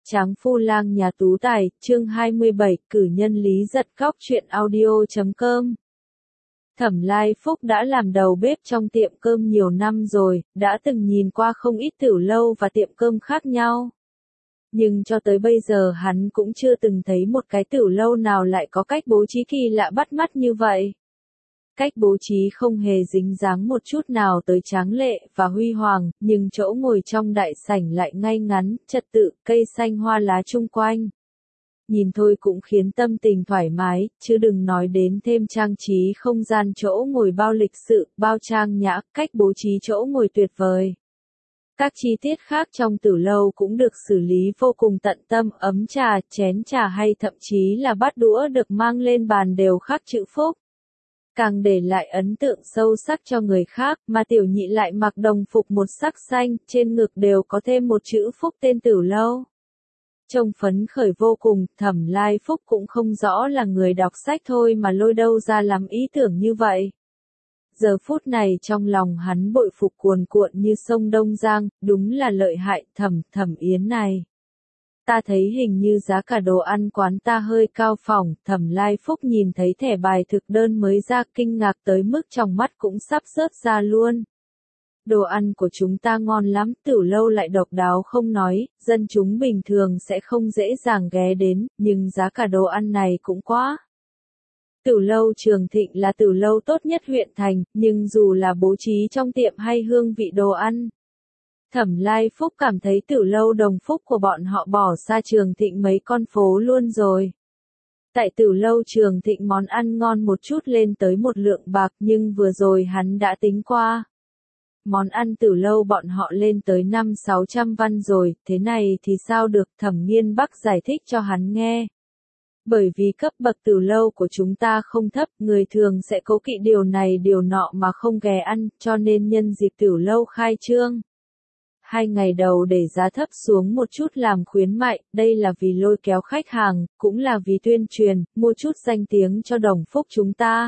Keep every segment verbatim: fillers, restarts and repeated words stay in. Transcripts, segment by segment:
Tráng phu lang nhà tú tài, chương hai mươi bảy, cử nhân Lý Giật Cóc truyện audio chấm com. Thẩm Lai Phúc đã làm đầu bếp trong tiệm cơm nhiều năm rồi, đã từng nhìn qua không ít tiểu lâu và tiệm cơm khác nhau. Nhưng cho tới bây giờ hắn cũng chưa từng thấy một cái tiểu lâu nào lại có cách bố trí kỳ lạ bắt mắt như vậy. Cách bố trí không hề dính dáng một chút nào tới tráng lệ và huy hoàng, nhưng chỗ ngồi trong đại sảnh lại ngay ngắn, trật tự, cây xanh hoa lá chung quanh. Nhìn thôi cũng khiến tâm tình thoải mái, chứ đừng nói đến thêm trang trí không gian chỗ ngồi bao lịch sự, bao trang nhã, cách bố trí chỗ ngồi tuyệt vời. Các chi tiết khác trong tử lâu cũng được xử lý vô cùng tận tâm, ấm trà, chén trà hay thậm chí là bát đũa được mang lên bàn đều khắc chữ phúc. Càng để lại ấn tượng sâu sắc cho người khác, mà tiểu nhị lại mặc đồng phục một sắc xanh, trên ngực đều có thêm một chữ phúc tên tử lâu. Trông phấn khởi vô cùng, Thẩm Lai Phúc cũng không rõ là người đọc sách thôi mà lôi đâu ra làm ý tưởng như vậy. Giờ phút này trong lòng hắn bội phục cuồn cuộn như sông Đông Giang, đúng là lợi hại, Thẩm, Thẩm Yến này. Ta thấy hình như giá cả đồ ăn quán ta hơi cao phỏng, Thẩm Lai Phúc nhìn thấy thẻ bài thực đơn mới ra kinh ngạc tới mức trong mắt cũng sắp rớt ra luôn. Đồ ăn của chúng ta ngon lắm, tiểu lâu lại độc đáo không nói, dân chúng bình thường sẽ không dễ dàng ghé đến, nhưng giá cả đồ ăn này cũng quá. Tiểu lâu Trường Thịnh là tiểu lâu tốt nhất huyện thành, nhưng dù là bố trí trong tiệm hay hương vị đồ ăn, Thẩm Lai Phúc cảm thấy tiểu lâu Đồng Phúc của bọn họ bỏ xa Trường Thịnh mấy con phố luôn rồi. Tại tiểu lâu Trường Thịnh món ăn ngon một chút lên tới một lượng bạc, nhưng vừa rồi hắn đã tính qua. Món ăn tiểu lâu bọn họ lên tới năm sáu trăm văn rồi, thế này thì sao được, Thẩm Nghiên Bắc giải thích cho hắn nghe. Bởi vì cấp bậc tiểu lâu của chúng ta không thấp, người thường sẽ cố kỵ điều này điều nọ mà không ghé ăn, cho nên nhân dịp tiểu lâu khai trương. Hai ngày đầu để giá thấp xuống một chút làm khuyến mại, đây là vì lôi kéo khách hàng, cũng là vì tuyên truyền, mua chút danh tiếng cho Đồng Phúc chúng ta.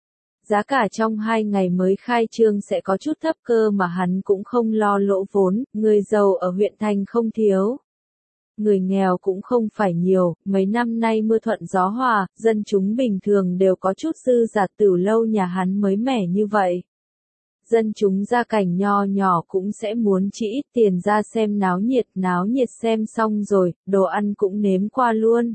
Giá cả trong hai ngày mới khai trương sẽ có chút thấp cơ mà hắn cũng không lo lỗ vốn, người giàu ở huyện thành không thiếu. Người nghèo cũng không phải nhiều, mấy năm nay mưa thuận gió hòa, dân chúng bình thường đều có chút dư giả, tiểu lâu nhà hắn mới mẻ như vậy. Dân chúng gia cảnh nho nhỏ cũng sẽ muốn chỉ ít tiền ra xem náo nhiệt, náo nhiệt xem xong rồi, đồ ăn cũng nếm qua luôn.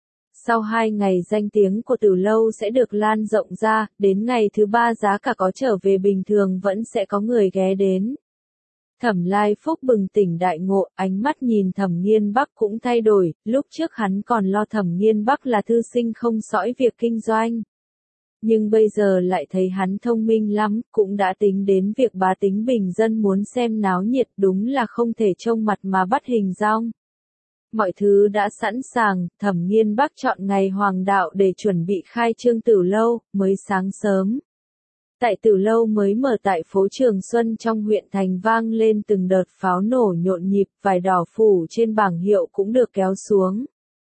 Sau hai ngày danh tiếng của tiểu lâu sẽ được lan rộng ra, đến ngày thứ ba giá cả có trở về bình thường vẫn sẽ có người ghé đến. Thẩm Lai Phúc bừng tỉnh đại ngộ, ánh mắt nhìn Thẩm Nghiên Bắc cũng thay đổi, lúc trước hắn còn lo Thẩm Nghiên Bắc là thư sinh không sõi việc kinh doanh. Nhưng bây giờ lại thấy hắn thông minh lắm, cũng đã tính đến việc bá tính bình dân muốn xem náo nhiệt, đúng là không thể trông mặt mà bắt hình dong. Mọi thứ đã sẵn sàng, Thẩm Nghiên Bắc chọn ngày hoàng đạo để chuẩn bị khai trương tiểu lâu, mới sáng sớm. Tại tiểu lâu mới mở tại phố Trường Xuân trong huyện thành vang lên từng đợt pháo nổ nhộn nhịp, vải đỏ phủ trên bảng hiệu cũng được kéo xuống.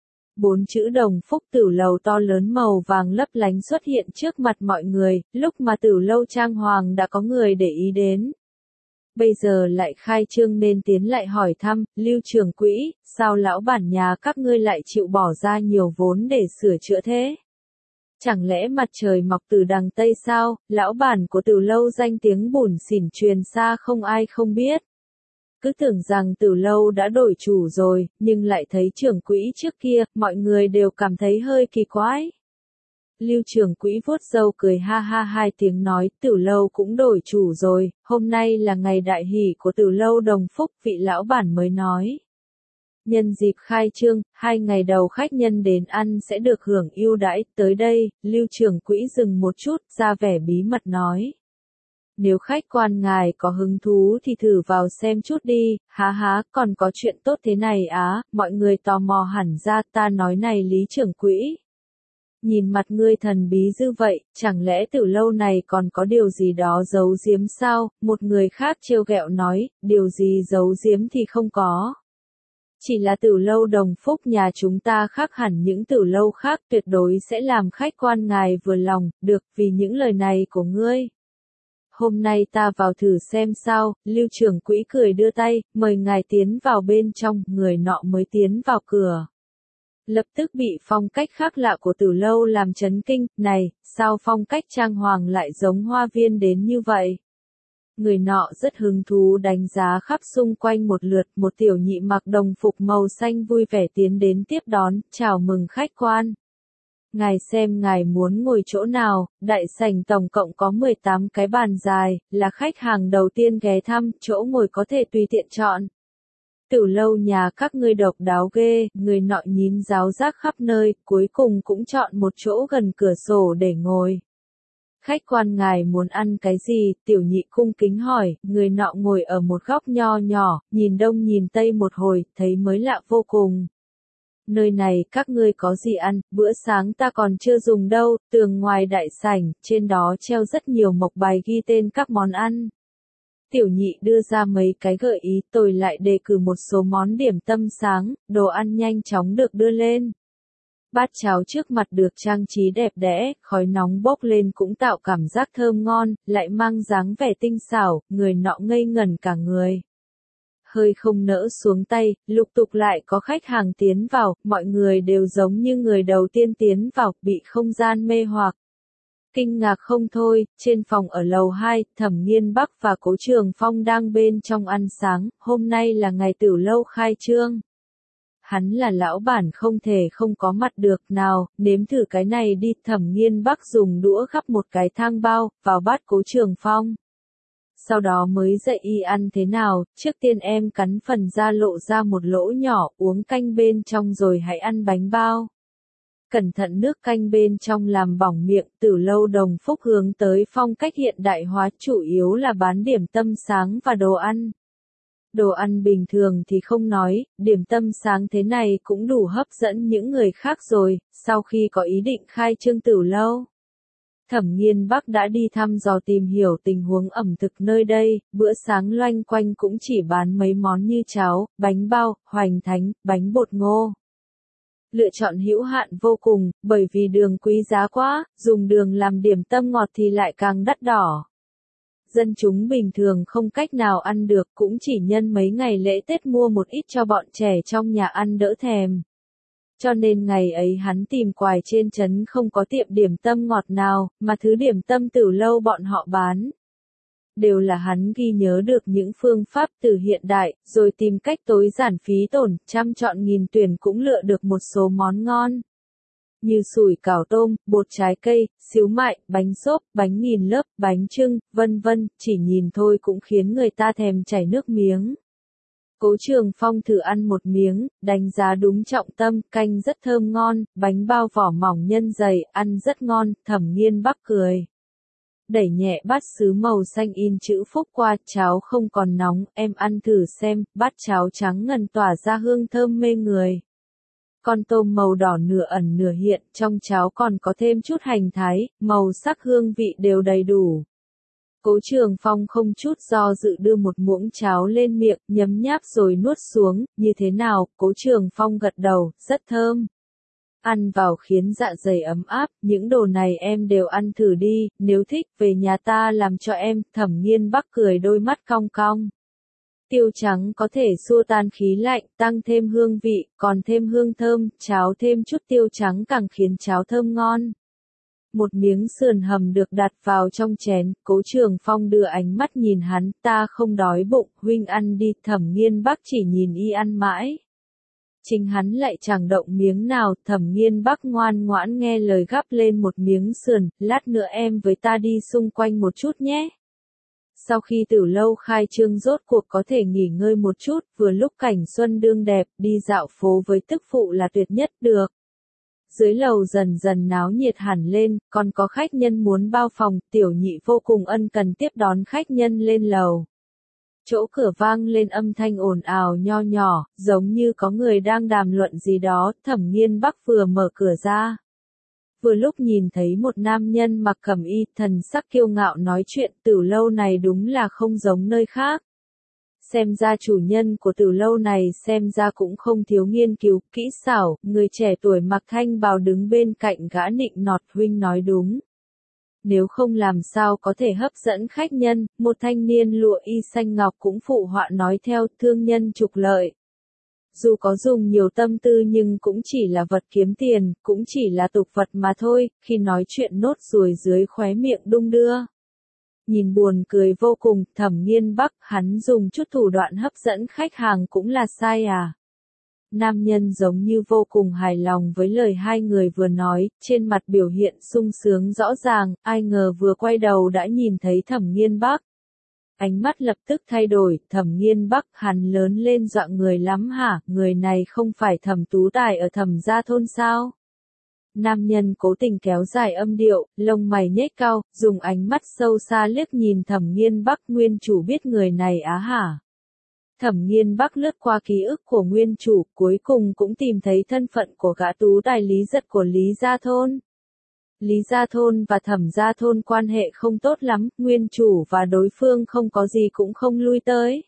Bốn chữ Đồng Phúc tiểu lầu to lớn màu vàng lấp lánh xuất hiện trước mặt mọi người, lúc mà tiểu lâu trang hoàng đã có người để ý đến. Bây giờ lại khai trương nên tiến lại hỏi thăm, Lưu trưởng quỹ, sao lão bản nhà các ngươi lại chịu bỏ ra nhiều vốn để sửa chữa thế? Chẳng lẽ mặt trời mọc từ đằng Tây sao, lão bản của tiểu lâu danh tiếng bủn xỉn truyền xa không ai không biết. Cứ tưởng rằng tiểu lâu đã đổi chủ rồi, nhưng lại thấy trưởng quỹ trước kia, mọi người đều cảm thấy hơi kỳ quái. Lưu trưởng quỹ vuốt râu cười ha ha hai tiếng nói, tiểu lâu cũng đổi chủ rồi, hôm nay là ngày đại hỷ của tiểu lâu Đồng Phúc, vị lão bản mới nói. Nhân dịp khai trương, hai ngày đầu khách nhân đến ăn sẽ được hưởng ưu đãi, tới đây, Lưu trưởng quỹ dừng một chút, ra vẻ bí mật nói. Nếu khách quan ngài có hứng thú thì thử vào xem chút đi, há há, còn có chuyện tốt thế này á, mọi người tò mò hẳn ra, ta nói này Lý trưởng quỹ. Nhìn mặt ngươi thần bí dữ vậy, chẳng lẽ tiểu lâu này còn có điều gì đó giấu giếm sao, một người khác trêu ghẹo nói, điều gì giấu giếm thì không có. Chỉ là tiểu lâu Đồng Phúc nhà chúng ta khác hẳn những tiểu lâu khác, tuyệt đối sẽ làm khách quan ngài vừa lòng, được, vì những lời này của ngươi. hôm nay ta vào thử xem sao, Lưu trưởng quỹ cười đưa tay, mời ngài tiến vào bên trong, người nọ mới tiến vào cửa. Lập tức bị phong cách khác lạ của Tử Lâu làm chấn kinh, này, sao phong cách trang hoàng lại giống hoa viên đến như vậy? Người nọ rất hứng thú đánh giá khắp xung quanh một lượt, một tiểu nhị mặc đồng phục màu xanh vui vẻ tiến đến tiếp đón, chào mừng khách quan. Ngài xem ngài muốn ngồi chỗ nào, đại sảnh tổng cộng có mười tám cái bàn dài, là khách hàng đầu tiên ghé thăm, chỗ ngồi có thể tùy tiện chọn. Tử Lâu nhà các ngươi độc đáo ghê, người nọ nhín giáo giác khắp nơi, cuối cùng cũng chọn một chỗ gần cửa sổ để ngồi. Khách quan ngài muốn ăn cái gì, tiểu nhị cung kính hỏi, người nọ ngồi ở một góc nho nhỏ, nhìn đông nhìn tây một hồi, thấy mới lạ vô cùng. Nơi này các ngươi có gì ăn, bữa sáng ta còn chưa dùng đâu, tường ngoài đại sảnh, trên đó treo rất nhiều mộc bài ghi tên các món ăn. Tiểu nhị đưa ra mấy cái gợi ý, tôi lại đề cử một số món điểm tâm sáng, đồ ăn nhanh chóng được đưa lên. Bát cháo trước mặt được trang trí đẹp đẽ, khói nóng bốc lên cũng tạo cảm giác thơm ngon, lại mang dáng vẻ tinh xảo, người nọ ngây ngẩn cả người. Hơi không nỡ xuống tay, lục tục lại có khách hàng tiến vào, mọi người đều giống như người đầu tiên tiến vào, bị không gian mê hoặc. Kinh ngạc không thôi, trên phòng ở lầu hai, Thẩm Nghiên Bắc và Cố Trường Phong đang bên trong ăn sáng, hôm nay là ngày Tử Lâu khai trương. Hắn là lão bản không thể không có mặt được, nào, nếm thử cái này đi, Thẩm Nghiên Bắc dùng đũa gắp một cái thang bao, vào bát Cố Trường Phong. Sau đó mới dạy y ăn thế nào, trước tiên em cắn phần da lộ ra một lỗ nhỏ, uống canh bên trong rồi hãy ăn bánh bao. Cẩn thận nước canh bên trong làm bỏng miệng, Tử Lâu Đồng Phúc hướng tới phong cách hiện đại hóa, chủ yếu là bán điểm tâm sáng và đồ ăn. Đồ ăn bình thường thì không nói, điểm tâm sáng thế này cũng đủ hấp dẫn những người khác rồi, sau khi có ý định khai trương Tử Lâu. Thẩm Nghiên Bắc đã đi thăm dò tìm hiểu tình huống ẩm thực nơi đây, bữa sáng loanh quanh cũng chỉ bán mấy món như cháo, bánh bao, hoành thánh, bánh bột ngô. Lựa chọn hữu hạn vô cùng, bởi vì đường quý giá quá, dùng đường làm điểm tâm ngọt thì lại càng đắt đỏ. Dân chúng bình thường không cách nào ăn được, cũng chỉ nhân mấy ngày lễ Tết mua một ít cho bọn trẻ trong nhà ăn đỡ thèm. Cho nên ngày ấy hắn tìm quài trên trấn không có tiệm điểm tâm ngọt nào, mà thứ điểm tâm Tử Lâu bọn họ bán. Đều là hắn ghi nhớ được những phương pháp từ hiện đại, rồi tìm cách tối giản phí tổn, trăm chọn nghìn tuyển cũng lựa được một số món ngon. Như sủi cảo tôm, bột trái cây, xíu mại, bánh xốp, bánh nghìn lớp, bánh chưng, vân vân, chỉ nhìn thôi cũng khiến người ta thèm chảy nước miếng. Cố Trường Phong thử ăn một miếng, đánh giá đúng trọng tâm, canh rất thơm ngon, bánh bao vỏ mỏng nhân dày, ăn rất ngon, Thẩm Nghiên Bắc cười. Đẩy nhẹ bát sứ màu xanh in chữ Phúc qua, cháo không còn nóng, em ăn thử xem, bát cháo trắng ngần tỏa ra hương thơm mê người. Con tôm màu đỏ nửa ẩn nửa hiện, trong cháo còn có thêm chút hành thái, màu sắc hương vị đều đầy đủ. Cố Trường Phong không chút do dự đưa một muỗng cháo lên miệng, nhấm nháp rồi nuốt xuống, như thế nào, Cố Trường Phong gật đầu, rất thơm. Ăn vào khiến dạ dày ấm áp, những đồ này em đều ăn thử đi, nếu thích, về nhà ta làm cho em, Thẩm Nghiên Bắc cười đôi mắt cong cong. Tiêu trắng có thể xua tan khí lạnh, tăng thêm hương vị, còn thêm hương thơm, cháo thêm chút tiêu trắng càng khiến cháo thơm ngon. Một miếng sườn hầm được đặt vào trong chén, Cố Trường Phong đưa ánh mắt nhìn hắn, ta không đói bụng, huynh ăn đi, Thẩm Nghiên Bắc chỉ nhìn y ăn mãi. Chính hắn lại chẳng động miếng nào, Thẩm Nghiên Bắc ngoan ngoãn nghe lời gắp lên một miếng sườn, lát nữa em với ta đi xung quanh một chút nhé. Sau khi Tử Lâu khai trương rốt cuộc có thể nghỉ ngơi một chút, vừa lúc cảnh xuân đương đẹp, đi dạo phố với tức phụ là tuyệt nhất được. Dưới lầu dần dần náo nhiệt hẳn lên, còn có khách nhân muốn bao phòng, tiểu nhị vô cùng ân cần tiếp đón khách nhân lên lầu. Chỗ cửa vang lên âm thanh ồn ào nho nhỏ, giống như có người đang đàm luận gì đó, Thẩm Nghiên Bắc vừa mở cửa ra. Vừa lúc nhìn thấy một nam nhân mặc cẩm y, thần sắc kiêu ngạo nói chuyện, Tử Lâu này đúng là không giống nơi khác. Xem ra chủ nhân của Tử Lâu này xem ra cũng không thiếu nghiên cứu, kỹ xảo, người trẻ tuổi mặc thanh bào đứng bên cạnh gã nịnh nọt, huynh nói đúng. Nếu không làm sao có thể hấp dẫn khách nhân, một thanh niên lụa y xanh ngọc cũng phụ họa nói theo, thương nhân trục lợi. Dù có dùng nhiều tâm tư nhưng cũng chỉ là vật kiếm tiền, cũng chỉ là tục vật mà thôi, khi nói chuyện nốt ruồi dưới khóe miệng đung đưa. Nhìn buồn cười vô cùng, Thẩm Nghiên Bắc, hắn dùng chút thủ đoạn hấp dẫn khách hàng cũng là sai à. Nam nhân giống như vô cùng hài lòng với lời hai người vừa nói, trên mặt biểu hiện sung sướng rõ ràng, ai ngờ vừa quay đầu đã nhìn thấy Thẩm Nghiên Bắc. Ánh mắt lập tức thay đổi, Thẩm Nghiên Bắc, hắn lớn lên dọa người lắm hả, người này không phải Thẩm Tú Tài ở Thẩm gia thôn sao? Nam nhân cố tình kéo dài âm điệu, lông mày nhếch cao, dùng ánh mắt sâu xa liếc nhìn Thẩm Nghiên Bắc, nguyên chủ biết người này á hả? Thẩm Nghiên Bắc lướt qua ký ức của nguyên chủ, cuối cùng cũng tìm thấy thân phận của gã tú tài Lý Giật của Lý Gia Thôn. Lý Gia Thôn và Thẩm Gia Thôn quan hệ không tốt lắm, nguyên chủ và đối phương không có gì cũng không lui tới.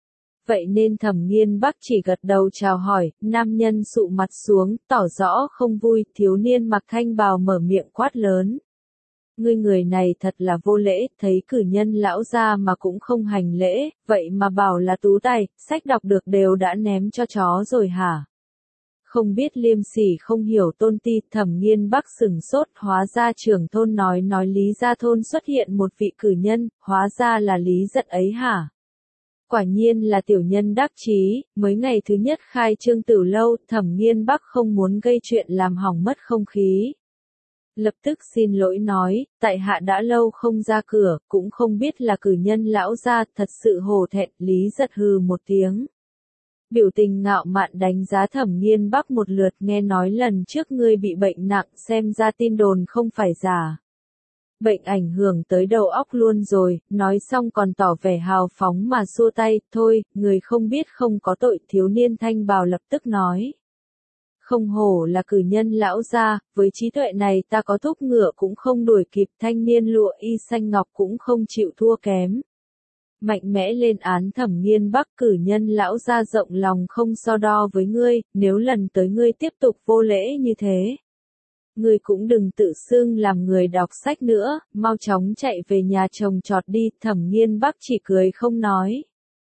Vậy nên Thẩm Nghiên Bắc chỉ gật đầu chào hỏi, nam nhân sụ mặt xuống, tỏ rõ không vui, thiếu niên mặc thanh bào mở miệng quát lớn. Ngươi người này thật là vô lễ, thấy cử nhân lão gia mà cũng không hành lễ, vậy mà bảo là tú tài, sách đọc được đều đã ném cho chó rồi hả? Không biết liêm sỉ không hiểu tôn ti, Thẩm Nghiên Bắc sừng sốt, hóa ra trưởng thôn nói nói Lý Gia Thôn xuất hiện một vị cử nhân, hóa ra là Lý Giật ấy hả? Quả nhiên là tiểu nhân đắc chí, mới ngày thứ nhất khai trương Tử lâu, Thẩm Nghiên Bắc không muốn gây chuyện làm hỏng mất không khí. Lập tức xin lỗi nói, tại hạ đã lâu không ra cửa, cũng không biết là cử nhân lão gia, thật sự hổ thẹn, Lý Giật hừ một tiếng. Biểu tình ngạo mạn đánh giá Thẩm Nghiên Bắc một lượt, nghe nói lần trước ngươi bị bệnh nặng, xem ra tin đồn không phải giả. Bệnh ảnh hưởng tới đầu óc luôn rồi, nói xong còn tỏ vẻ hào phóng mà xua tay, thôi, người không biết không có tội, thiếu niên thanh bào lập tức nói. Không hổ là cử nhân lão gia, với trí tuệ này ta có thúc ngựa cũng không đuổi kịp, thanh niên lụa y xanh ngọc cũng không chịu thua kém. Mạnh mẽ lên án Thẩm Nghiên Bắc, cử nhân lão gia rộng lòng không so đo với ngươi, nếu lần tới ngươi tiếp tục vô lễ như thế. Ngươi cũng đừng tự xưng làm người đọc sách nữa, mau chóng chạy về nhà trồng trọt đi, Thẩm Nghiên Bắc chỉ cười không nói.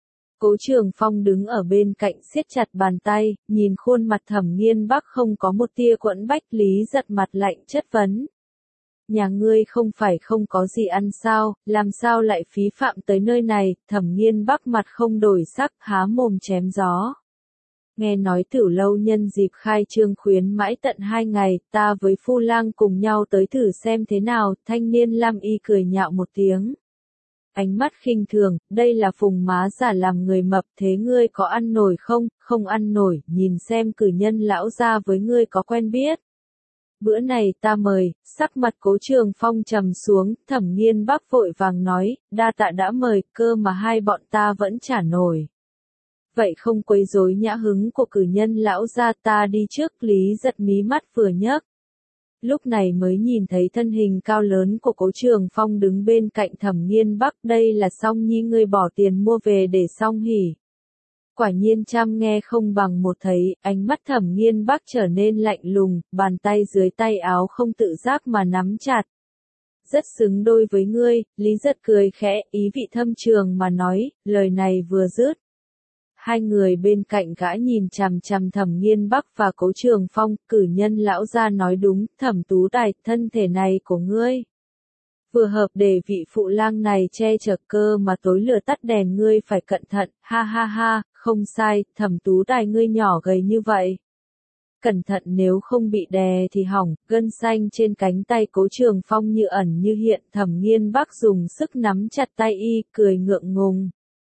Cố Trường Phong đứng ở bên cạnh siết chặt bàn tay, nhìn khuôn mặt Thẩm Nghiên Bắc không có một tia quẫn bách, Lý Giật mặt lạnh chất vấn. Nhà ngươi không phải không có gì ăn sao, làm sao lại phí phạm tới nơi này, Thẩm Nghiên Bắc mặt không đổi sắc, há mồm chém gió. Nghe nói Tử lâu nhân dịp khai trương khuyến mãi tận hai ngày, ta với Phu Lang cùng nhau tới thử xem thế nào, thanh niên lam y cười nhạo một tiếng. Ánh mắt khinh thường, đây là Phùng má giả làm người mập, thế ngươi có ăn nổi không, không ăn nổi, nhìn xem cử nhân lão gia với ngươi có quen biết. Bữa này ta mời, sắc mặt Cố Trường Phong trầm xuống, Thẩm Nghiên Bắc vội vàng nói, đa tạ đã mời, cơ mà hai bọn ta vẫn trả nổi. Vậy không quấy rối nhã hứng của cử nhân lão gia, ta đi trước, Lý Giật mí mắt vừa nhấc. Lúc này mới nhìn thấy thân hình cao lớn của Cố Trường Phong đứng bên cạnh Thẩm Nghiên Bắc, đây là Song Nhi ngươi bỏ tiền mua về để Song hỉ. Quả nhiên trăm nghe không bằng một thấy, ánh mắt Thẩm Nghiên Bắc trở nên lạnh lùng, bàn tay dưới tay áo không tự giác mà nắm chặt. Rất xứng đôi với ngươi, Lý Giật cười khẽ, ý vị thâm trường mà nói, lời này vừa dứt. Hai người bên cạnh gã nhìn chằm chằm Thẩm Nghiên Bắc và Cố Trường Phong, cử nhân lão gia nói đúng, Thẩm Tú Tài, thân thể này của ngươi. Vừa hợp để vị phụ lang này che chở, cơ mà tối lửa tắt đèn ngươi phải cẩn thận, ha ha ha, không sai, Thẩm Tú Tài ngươi nhỏ gầy như vậy. Cẩn thận nếu không bị đè thì hỏng, gân xanh trên cánh tay Cố Trường Phong như ẩn như hiện, Thẩm Nghiên Bắc dùng sức nắm chặt tay y, cười ngượng ngùng.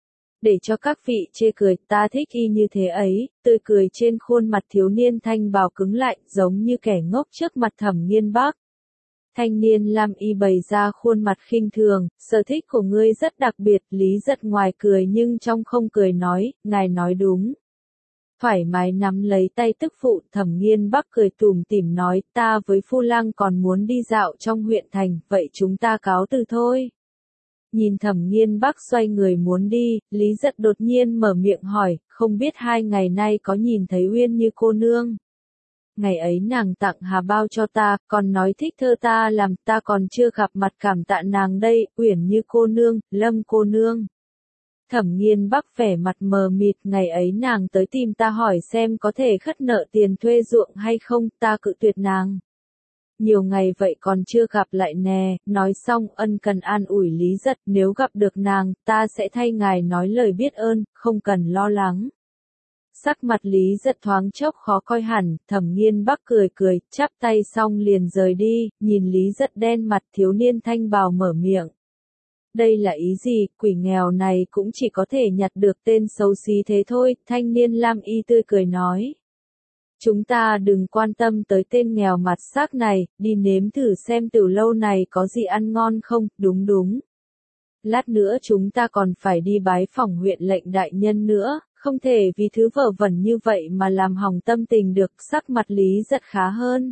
Để cho các vị chê cười, ta thích y như thế ấy, tươi cười trên khuôn mặt thiếu niên thanh bào cứng lại, giống như kẻ ngốc trước mặt Thẩm Nghiên Bắc. Thanh niên lam y bày ra khuôn mặt khinh thường, sở thích của ngươi rất đặc biệt, Lý Giật ngoài cười nhưng trong không cười nói, ngài nói đúng. Thoải mái nắm lấy tay tức phụ, Thẩm Nghiên Bắc cười tủm tỉm nói, ta với Phu Lang còn muốn đi dạo trong huyện thành, vậy chúng ta cáo từ thôi. Nhìn Thẩm Nghiên Bắc xoay người muốn đi, Lý Giật đột nhiên mở miệng hỏi, không biết hai ngày nay có nhìn thấy Uyên Như cô nương. Ngày ấy nàng tặng hà bao cho ta, còn nói thích thơ ta làm, ta còn chưa gặp mặt cảm tạ nàng đây, Uyển Như cô nương, Lâm cô nương. Thẩm Nghiên Bắc vẻ mặt mờ mịt, ngày ấy nàng tới tìm ta hỏi xem có thể khất nợ tiền thuê ruộng hay không, ta cự tuyệt nàng. Nhiều ngày vậy còn chưa gặp lại nè, nói xong ân cần an ủi Lý Giật, nếu gặp được nàng, ta sẽ thay ngài nói lời biết ơn, không cần lo lắng. Sắc mặt Lý Giật thoáng chốc khó coi hẳn, Thẩm Nghiên Bắc cười cười, chắp tay xong liền rời đi, nhìn Lý Giật đen mặt, thiếu niên thanh bào mở miệng. Đây là ý gì, quỷ nghèo này cũng chỉ có thể nhặt được tên xấu xí thế thôi, thanh niên lam y tươi cười nói. Chúng ta đừng quan tâm tới tên nghèo mặt xác này, đi nếm thử xem từ lâu này có gì ăn ngon không, đúng đúng. Lát nữa chúng ta còn phải đi bái phỏng huyện lệnh đại nhân nữa, không thể vì thứ vớ vẩn như vậy mà làm hỏng tâm tình được, sắc mặt Lý Giật khá hơn.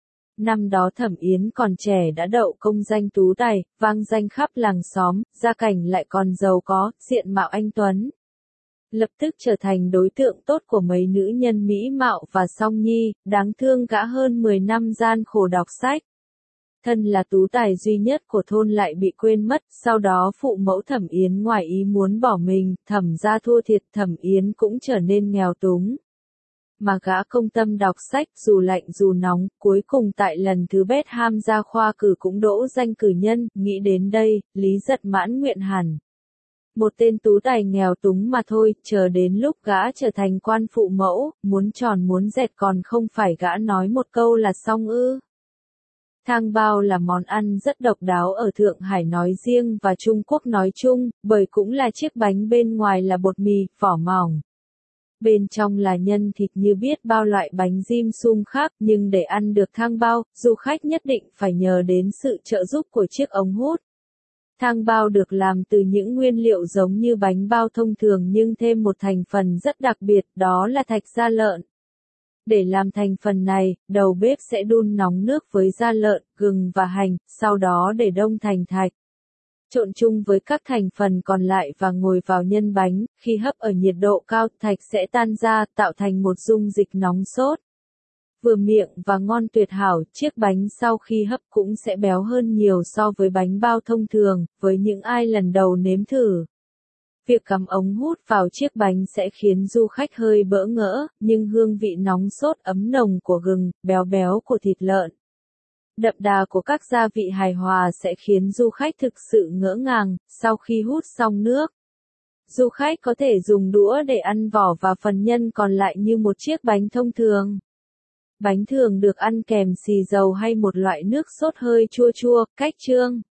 Năm đó Thẩm Yến còn trẻ đã đậu công danh tú tài, vang danh khắp làng xóm, gia cảnh lại còn giàu có, diện mạo anh tuấn. Lập tức trở thành đối tượng tốt của mấy nữ nhân mỹ mạo và song nhi, đáng thương gã hơn mười năm gian khổ đọc sách. Thân là tú tài duy nhất của thôn lại bị quên mất, sau đó phụ mẫu Thẩm Yến ngoài ý muốn bỏ mình, Thẩm gia thua thiệt, Thẩm Yến cũng trở nên nghèo túng. Mà gã công tâm đọc sách dù lạnh dù nóng, cuối cùng tại lần thứ bét ham ra khoa cử cũng đỗ danh cử nhân, nghĩ đến đây, Lý Giật mãn nguyện hẳn. Một tên tú tài nghèo túng mà thôi, chờ đến lúc gã trở thành quan phụ mẫu, muốn tròn muốn dẹt còn không phải gã nói một câu là xong ư. Thang bao là món ăn rất độc đáo ở Thượng Hải nói riêng và Trung Quốc nói chung, bởi cũng là chiếc bánh bên ngoài là bột mì, vỏ mỏng. Bên trong là nhân thịt như biết bao loại bánh dim sum khác, nhưng để ăn được thang bao, du khách nhất định phải nhờ đến sự trợ giúp của chiếc ống hút. Thang bao được làm từ những nguyên liệu giống như bánh bao thông thường nhưng thêm một thành phần rất đặc biệt, đó là thạch da lợn. Để làm thành phần này, đầu bếp sẽ đun nóng nước với da lợn, gừng và hành, sau đó để đông thành thạch. Trộn chung với các thành phần còn lại và ngồi vào nhân bánh, khi hấp ở nhiệt độ cao, thạch sẽ tan ra, tạo thành một dung dịch nóng sốt. Vừa miệng và ngon tuyệt hảo, chiếc bánh sau khi hấp cũng sẽ béo hơn nhiều so với bánh bao thông thường, với những ai lần đầu nếm thử. Việc cắm ống hút vào chiếc bánh sẽ khiến du khách hơi bỡ ngỡ, nhưng hương vị nóng sốt ấm nồng của gừng, béo béo của thịt lợn, đậm đà của các gia vị hài hòa sẽ khiến du khách thực sự ngỡ ngàng. Sau khi hút xong nước, du khách có thể dùng đũa để ăn vỏ và phần nhân còn lại như một chiếc bánh thông thường. Bánh thường được ăn kèm xì dầu hay một loại nước sốt hơi chua chua, cách chương.